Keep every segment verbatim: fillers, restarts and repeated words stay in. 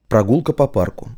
Прогулка по парку.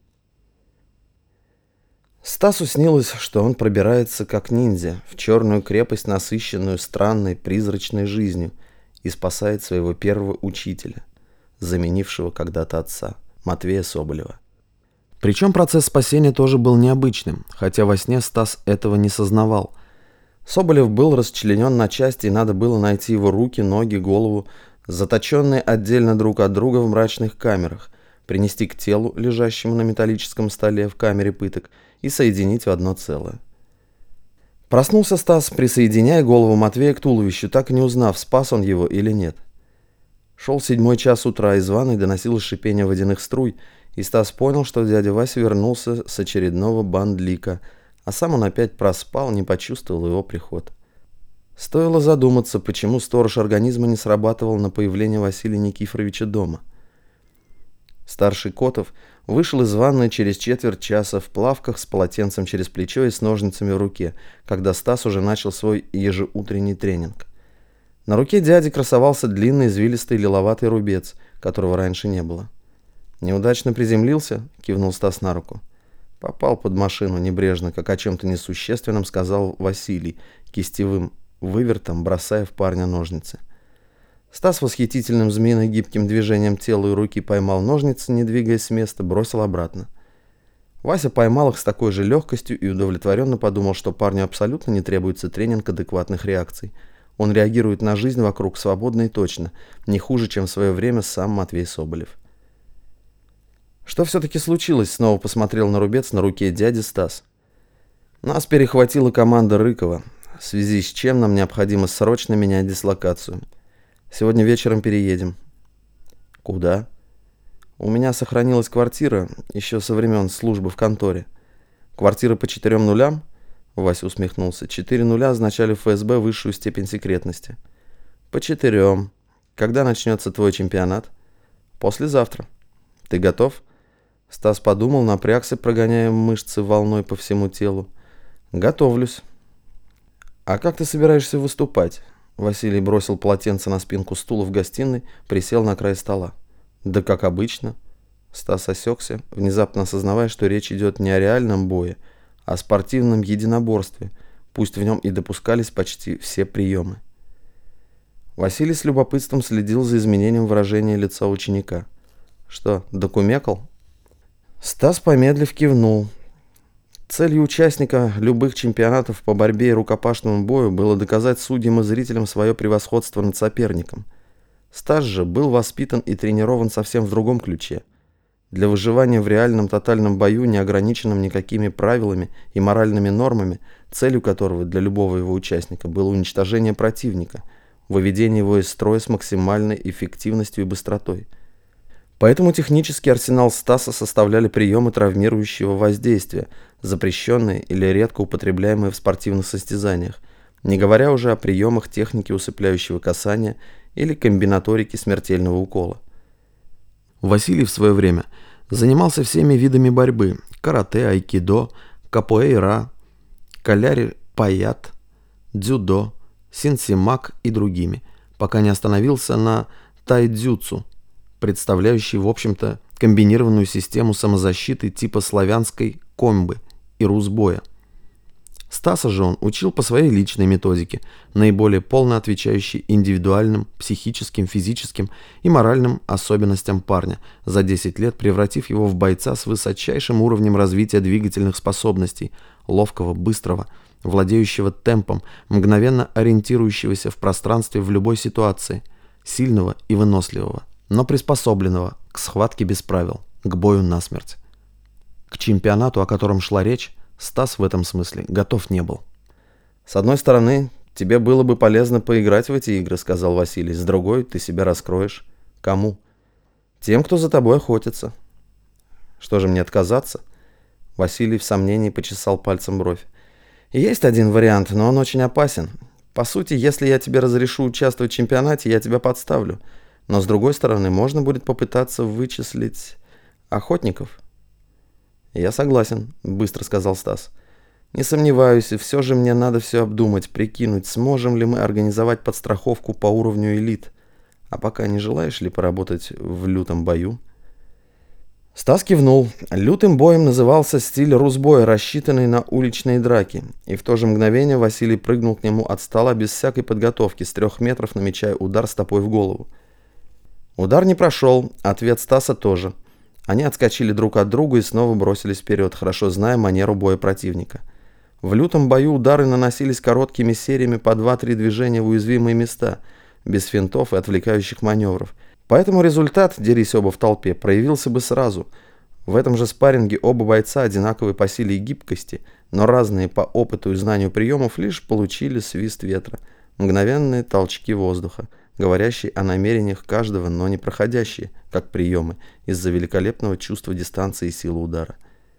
Стасу снилось, что он пробирается как ниндзя в черную крепость, насыщенную странной призрачной жизнью, и спасает своего первого учителя, заменившего когда-то отца, Матвея Соболева. Причем процесс спасения тоже был необычным, хотя во сне Стас этого не сознавал. Соболев был расчленен на части, и надо было найти его руки, ноги, голову, заточенные отдельно друг от друга в мрачных камерах, принести к телу, лежащему на металлическом столе в камере пыток, и соединить в одно целое. Проснулся Стас, присоединяя голову Матвея к туловищу, так и не узнав, спас он его или нет. Шел седьмой час утра, из ванной доносилось шипение водяных струй, и Стас понял, что дядя Вася вернулся с очередного бандлика, а сам он опять проспал, не почувствовал его приход. Стоило задуматься, почему сторож организма не срабатывал на появление Василия Никифоровича дома. Старший Котов вышел из ванной через четверть часа в плавках с полотенцем через плечо и с ножницами в руке, когда Стас уже начал свой ежеутренний тренинг. На руке дяди красовался длинный извилистый лиловатый рубец, которого раньше не было. «Неудачно приземлился?» — кивнул Стас на руку. «Попал под машину небрежно, как о чем-то несущественном», — сказал Василий, кистевым вывертом бросая в парня ножницы. Стас восхитительным змеино-гибким движением тела и руки поймал ножницы, не двигаясь с места, бросил обратно. Вася поймал их с такой же легкостью и удовлетворенно подумал, что парню абсолютно не требуется тренинг адекватных реакций. Он реагирует на жизнь вокруг свободно и точно, не хуже, чем в свое время сам Матвей Соболев. «Что все-таки случилось?» — снова посмотрел на рубец на руке дяди Стас. «Нас перехватила команда Рыкова, в связи с чем нам необходимо срочно менять дислокацию. Сегодня вечером переедем». «Куда?» «У меня сохранилась квартира еще со времен службы в конторе. Квартира по четырем нулям?» Вася усмехнулся. «Четыре нуля означали в ФСБ высшую степень секретности». «По четырем. Когда начнется твой чемпионат?» «Послезавтра. Ты готов?» Стас подумал, напрягся, прогоняя мышцы волной по всему телу. «Готовлюсь». «А как ты собираешься выступать?» Василий бросил полотенце на спинку стула в гостиной, присел на край стола. «Да как обычно». Стас осекся, внезапно осознавая, что речь идет не о реальном бое, а о спортивном единоборстве, пусть в нем и допускались почти все приемы. Василий с любопытством следил за изменением выражения лица ученика. «Что, докумекал?» Стас, помедлив, кивнул. Целью участника любых чемпионатов по борьбе и рукопашному бою было доказать судьям и зрителям свое превосходство над соперником. Стас же был воспитан и тренирован совсем в другом ключе. Для выживания в реальном тотальном бою, не ограниченном никакими правилами и моральными нормами, целью которого для любого его участника было уничтожение противника, выведение его из строя с максимальной эффективностью и быстротой. Поэтому технический арсенал Стаса составляли приемы травмирующего воздействия, запрещенные или редко употребляемые в спортивных состязаниях, не говоря уже о приемах техники усыпляющего касания или комбинаторики смертельного укола. Василий в свое время занимался всеми видами борьбы – карате, айкидо, капоэйра, каляри-паят, дзюдо, синсимак и другими, пока не остановился на тайцзюцу, представляющий, в общем-то, комбинированную систему самозащиты типа славянской комбы и русбоя. Стаса же он учил по своей личной методике, наиболее полно отвечающей индивидуальным, психическим, физическим и моральным особенностям парня, за десять лет превратив его в бойца с высочайшим уровнем развития двигательных способностей, ловкого, быстрого, владеющего темпом, мгновенно ориентирующегося в пространстве в любой ситуации, сильного и выносливого, но приспособленного к схватке без правил, к бою насмерть. К чемпионату, о котором шла речь, Стас в этом смысле готов не был. «С одной стороны, тебе было бы полезно поиграть в эти игры», — сказал Василий. «С другой, ты себя раскроешь. Кому?» «Тем, кто за тобой охотится». «Что же, мне отказаться?» Василий в сомнении почесал пальцем бровь. «Есть один вариант, но он очень опасен. По сути, если я тебе разрешу участвовать в чемпионате, я тебя подставлю. Но с другой стороны, можно будет попытаться вычислить охотников». «Я согласен», — быстро сказал Стас. «Не сомневаюсь, и все же мне надо все обдумать, прикинуть, сможем ли мы организовать подстраховку по уровню элит. А пока не желаешь ли поработать в лютом бою?» Стас кивнул. Лютым боем назывался стиль русбоя, рассчитанный на уличные драки. И в то же мгновение Василий прыгнул к нему от стола без всякой подготовки, с трех метров намечая удар стопой в голову. Удар не прошел, ответ Стаса тоже. Они отскочили друг от друга и снова бросились вперед, хорошо зная манеру боя противника. В лютом бою удары наносились короткими сериями по два-три движения в уязвимые места, без финтов и отвлекающих маневров. Поэтому результат, дерись оба в толпе, проявился бы сразу. В этом же спарринге оба бойца одинаковые по силе и гибкости, но разные по опыту и знанию приемов, лишь получили свист ветра, мгновенные толчки воздуха, говорящие о намерениях каждого, но не проходящие, как приемы, из-за великолепного чувства дистанции и силы удара.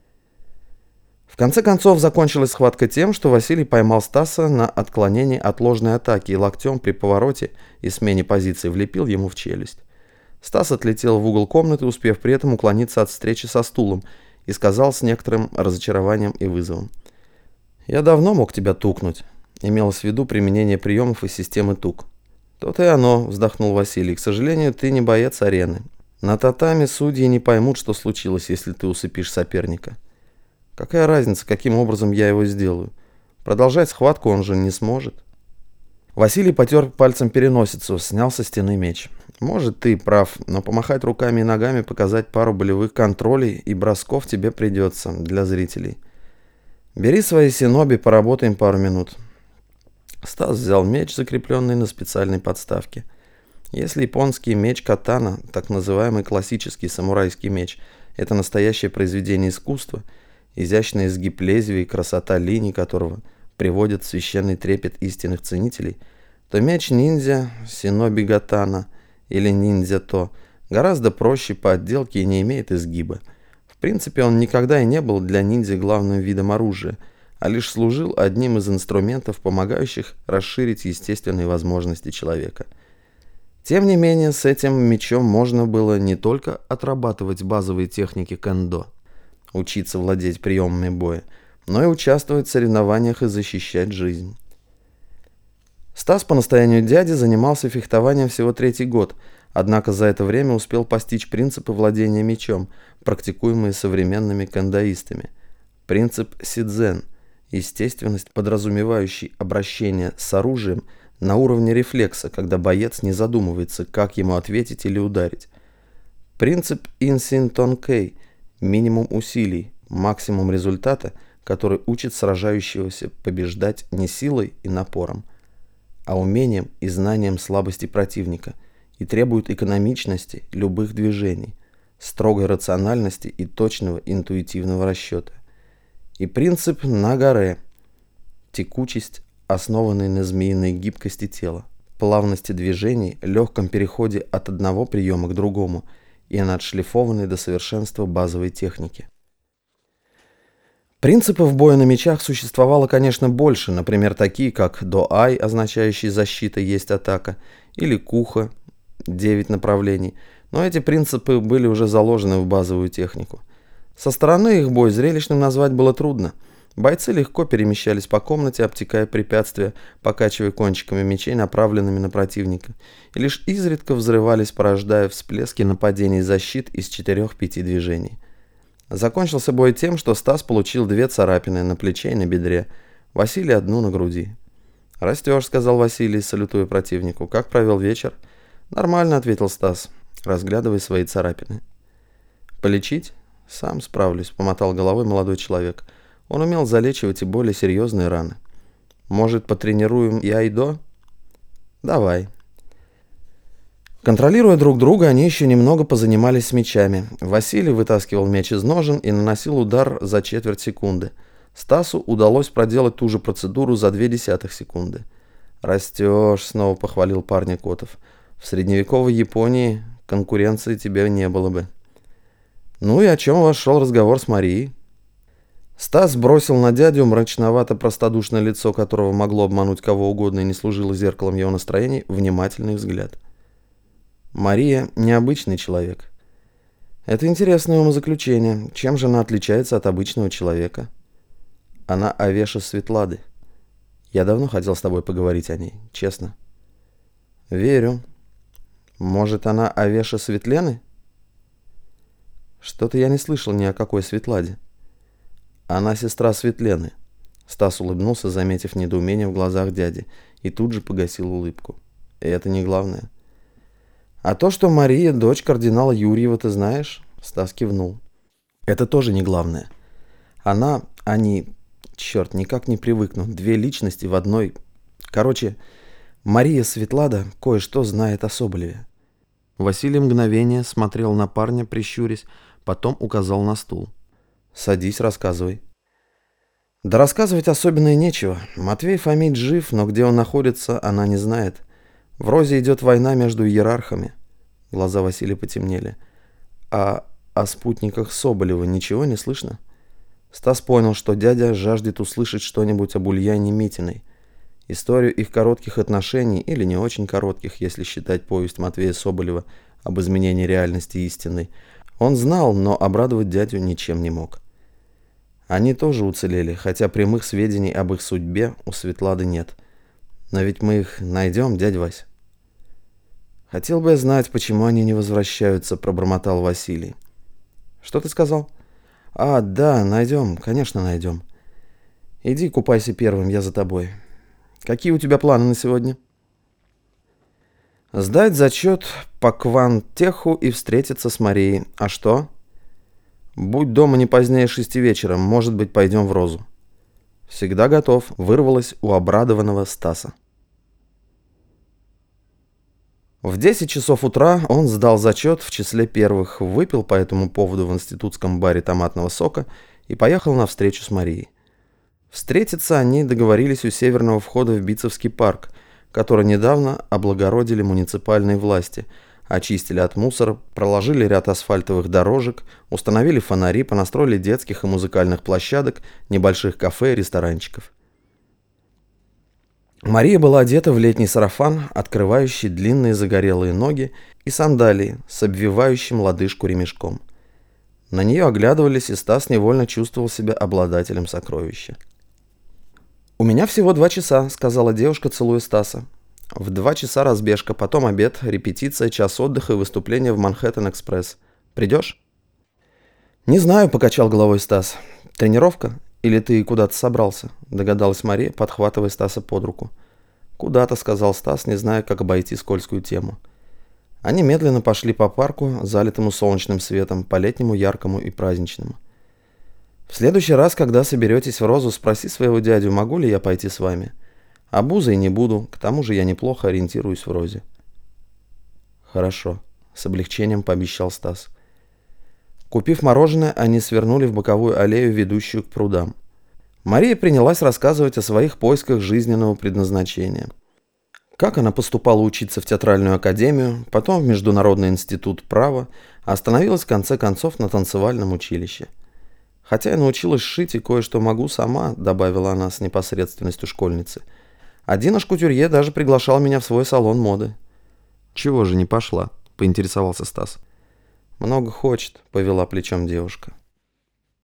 В конце концов закончилась схватка тем, что Василий поймал Стаса на отклонении от ложной атаки и локтем при повороте и смене позиции влепил ему в челюсть. Стас отлетел в угол комнаты, успев при этом уклониться от встречи со стулом, и сказал с некоторым разочарованием и вызовом: «Я давно мог тебя тукнуть», имелось в виду применение приемов из системы тук. «То-то и оно», — вздохнул Василий, — «к сожалению, ты не боец арены. На татами судьи не поймут, что случилось, если ты усыпишь соперника. Какая разница, каким образом я его сделаю? Продолжать схватку он же не сможет». Василий потер пальцем переносицу, снял со стены меч. «Может, ты прав, но помахать руками и ногами, показать пару болевых контролей и бросков тебе придется для зрителей. Бери свои синоби, поработаем пару минут». Стас взял меч, закрепленный на специальной подставке. Если японский меч катана, так называемый классический самурайский меч, это настоящее произведение искусства, изящный изгиб лезвия и красота линий которого приводят в священный трепет истинных ценителей, то меч ниндзя, синоби гатана или ниндзя-то гораздо проще по отделке и не имеет изгиба. В принципе, он никогда и не был для ниндзя главным видом оружия, а лишь служил одним из инструментов, помогающих расширить естественные возможности человека. Тем не менее, с этим мечом можно было не только отрабатывать базовые техники кэндо, учиться владеть приемами боя, но и участвовать в соревнованиях и защищать жизнь. Стас по настоянию дяди занимался фехтованием всего третий год, однако за это время успел постичь принципы владения мечом, практикуемые современными кэндаистами. Принцип сидзен – естественность, подразумевающий обращение с оружием на уровне рефлекса, когда боец не задумывается, как ему ответить или ударить. Принцип инсин тонкей – минимум усилий, максимум результата, который учит сражающегося побеждать не силой и напором, а умением и знанием слабости противника, и требует экономичности любых движений, строгой рациональности и точного интуитивного расчета. И принцип нагаре – текучесть, основанная на змеиной гибкости тела, плавности движений, легком переходе от одного приема к другому и на отшлифованной до совершенства базовой технике. Принципов боя на мечах существовало, конечно, больше, например, такие как до-ай, означающий защита есть атака, или куха, девять направлений, но эти принципы были уже заложены в базовую технику. Со стороны их бой зрелищным назвать было трудно. Бойцы легко перемещались по комнате, обтекая препятствия, покачивая кончиками мечей, направленными на противника, и лишь изредка взрывались, порождая всплески нападений и защит из четырех-пяти движений. Закончился бой тем, что Стас получил две царапины на плече и на бедре, Василий одну на груди. «Растешь», — сказал Василий, салютуя противнику. «Как провел вечер?» «Нормально», — ответил Стас, разглядывая свои царапины. «Полечить?» «Сам справлюсь», — помотал головой молодой человек. Он умел залечивать и более серьезные раны. «Может, потренируем и айдо?» «Давай». Контролируя друг друга, они еще немного позанимались с мечами. Василий вытаскивал меч из ножен и наносил удар за четверть секунды. Стасу удалось проделать ту же процедуру за две десятых секунды. «Растешь», — снова похвалил парня Котов. «В средневековой Японии конкуренции тебе не было бы». «Ну и о чем у вас шел разговор с Марией?» Стас бросил на дядю мрачновато-простодушное лицо, которого могло обмануть кого угодно и не служило зеркалом его настроений, внимательный взгляд. «Мария – необычный человек». «Это интересное умозаключение. Чем же она отличается от обычного человека?» «Она Авеша Светлады. Я давно хотел с тобой поговорить о ней, честно». «Верю. Может, она Авеша Светлены?» Что-то я не слышал ни о какой Светладе. Она сестра Светлены. Стас улыбнулся, заметив недоумение в глазах дяди, и тут же погасил улыбку. И это не главное. А то, что Мария дочь кардинала Юрьева, ты знаешь? Стас кивнул. Это тоже не главное. Она, они, черт, никак не привыкну. Две личности в одной. Короче, Мария Светлада кое-что знает о Соболеве. Василий мгновение смотрел на парня, прищурясь, потом указал на стул. Садись, рассказывай. Да рассказывать особенно и нечего. Матвей Фомич жив, но где он находится, она не знает. В Розе идет война между иерархами. Глаза Василия потемнели. А о спутниках Соболева ничего не слышно? Стас понял, что дядя жаждет услышать что-нибудь об Ульяне Митиной. Историю их коротких отношений, или не очень коротких, если считать повесть Матвея Соболева об изменении реальности истинной, он знал, но обрадовать дядю ничем не мог. Они тоже уцелели, хотя прямых сведений об их судьбе у Светлады нет. Но ведь мы их найдем, дядя Вась. Хотел бы я знать, почему они не возвращаются, пробормотал Василий. Что ты сказал? А, да, найдем, конечно, найдем. Иди купайся первым, я за тобой. Какие у тебя планы на сегодня? Сдать зачет по квантеху и встретиться с Марией. А что? Будь дома не позднее шести вечера, может быть, пойдем в Розу. Всегда готов, вырвалось у обрадованного Стаса. В десять часов утра он сдал зачет в числе первых, выпил по этому поводу в институтском баре томатного сока и поехал на встречу с Марией. Встретиться они договорились у северного входа в Битцевский парк, который недавно облагородили муниципальные власти, очистили от мусора, проложили ряд асфальтовых дорожек, установили фонари, понастроили детских и музыкальных площадок, небольших кафе и ресторанчиков. Мария была одета в летний сарафан, открывающий длинные загорелые ноги, и сандалии с обвивающим лодыжку ремешком. На нее оглядывались, и Стас невольно чувствовал себя обладателем сокровища. «У меня всего два часа», — сказала девушка, целуя Стаса. «В два часа разбежка, потом обед, репетиция, час отдыха и выступление в Манхэттен-экспресс. Придешь?» «Не знаю», — покачал головой Стас. «Тренировка? Или ты куда-то собрался?» — догадалась Мария, подхватывая Стаса под руку. «Куда-то», — сказал Стас, не зная, как обойти скользкую тему. Они медленно пошли по парку, залитому солнечным светом, по-летнему яркому и праздничному. «В следующий раз, когда соберетесь в Розу, спроси своего дядю, могу ли я пойти с вами. Обузой не буду, к тому же я неплохо ориентируюсь в Розе». «Хорошо», — с облегчением пообещал Стас. Купив мороженое, они свернули в боковую аллею, ведущую к прудам. Мария принялась рассказывать о своих поисках жизненного предназначения. Как она поступала учиться в театральную академию, потом в Международный институт права, а остановилась в конце концов на танцевальном училище. «Хотя я научилась шить и кое-что могу сама», — добавила она с непосредственностью школьницы. «Один аж кутюрье даже приглашал меня в свой салон моды». «Чего же не пошла?» — поинтересовался Стас. «Много хочет», — повела плечом девушка.